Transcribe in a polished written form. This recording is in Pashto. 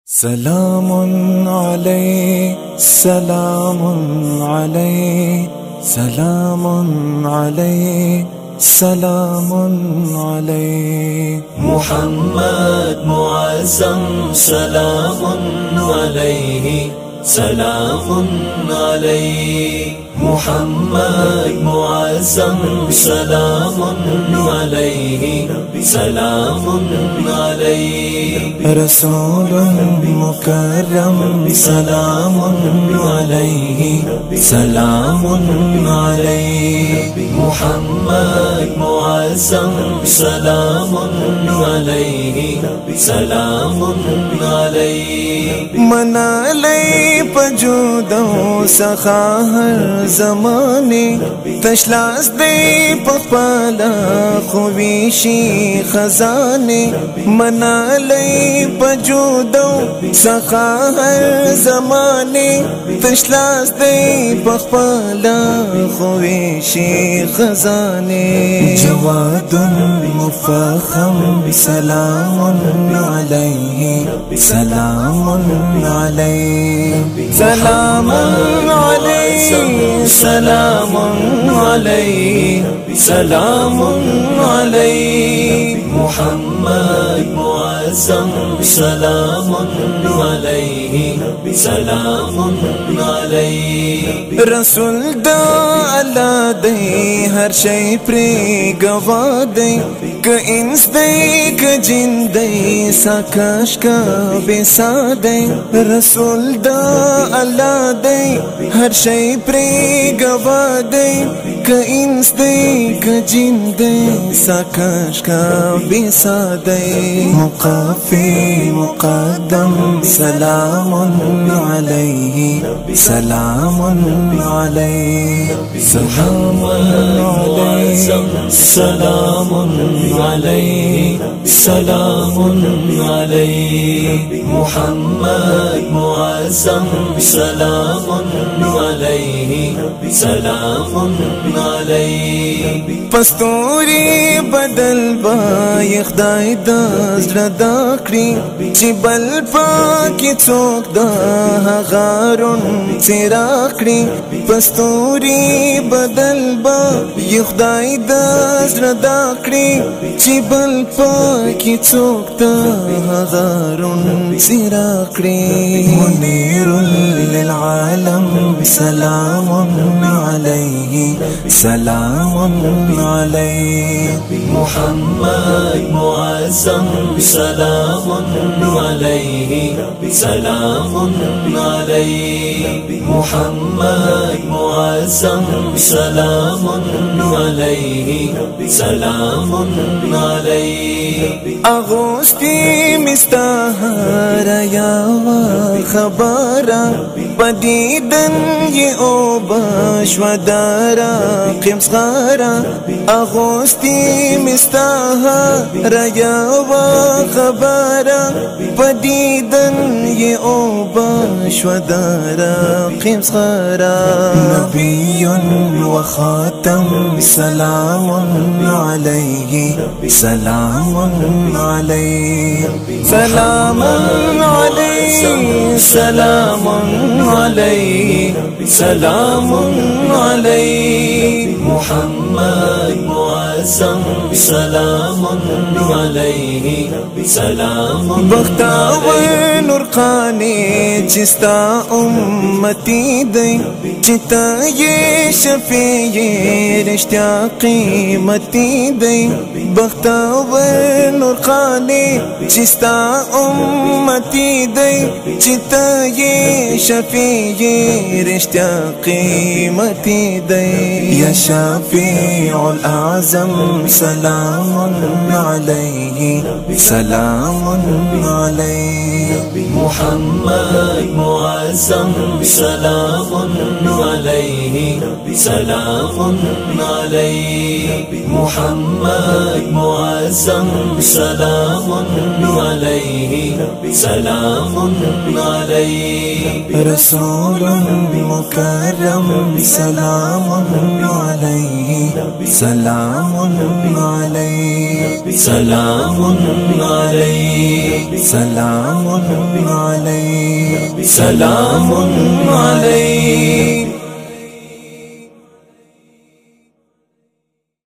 سلام عليه سلام عليه سلام عليه سلام عليه محمد معظم سلام عليه سلام عليه محمد معظم سلام عليه سلام عليه رسول مكرم سلام عليه سلام عليه محمد معظم سلام عليه سلام عليه من علی پجودو سخا هر زمانه تشلاس دی پخپالا خویشی خزانه من علی پجودو سخا هر زمانه تشلاس دی پخپالا خویشی خزانه جواد مفخم سلام عليه سلام عليه سلام عليه سلام عليه سلام عليه محمد معظم سلام عليه سلام عليه رسول دا الله دی هر شی پری گوا دی که انس دی که جن دی ساکش کا بیسا دی رسول دا الله دی هر شی پری گوا دی که انس دی که جن دی ساکش کا بیسا دی مقافی مقدم سلام عليه سلام عليه سلام عليه سلام عليه سلام عليه محمد معظم سلام عليه سلام عليه پستوری بدل با خدای د زړه دا کړی چې بل پاکي څوک دا غارون څرا کړی پستوری بدل با خدای د زړه دا کړی چې بل پاکي څوک دا غارون څرا کړی منیر للعالم سلام عليه سلام عليه محمد معظم سلام عليه سلام عليه محمد معظم سلام عليه سلام عليه اغوستی مستهر یا خبره بدیدن ی او بشودارا قمص غارا اغوستی مستهر یا خبره بدیدن ی او بشودارا قمص غارا نبی و خاتم سلام عليه سلام عليه سلام عليه سلام عليه سلام عليه محمد معظم سلام عليه سلام بختاور نورخانی چستا امتی دی چتا یہ شفیع رشتیا قیمتی دی بختاور نورخانی چستا امتی دی چتا یہ شفیع رشتیا قیمتی دی یا شفیع الأعظم سلام عليه سلام عليه محمد معظم سلام عليه سلام عليه محمد معظم سلام عليه سلام عليه رسول مكرم سلام عليه سلام عليه سلام عليه سلام عليه سلام عليه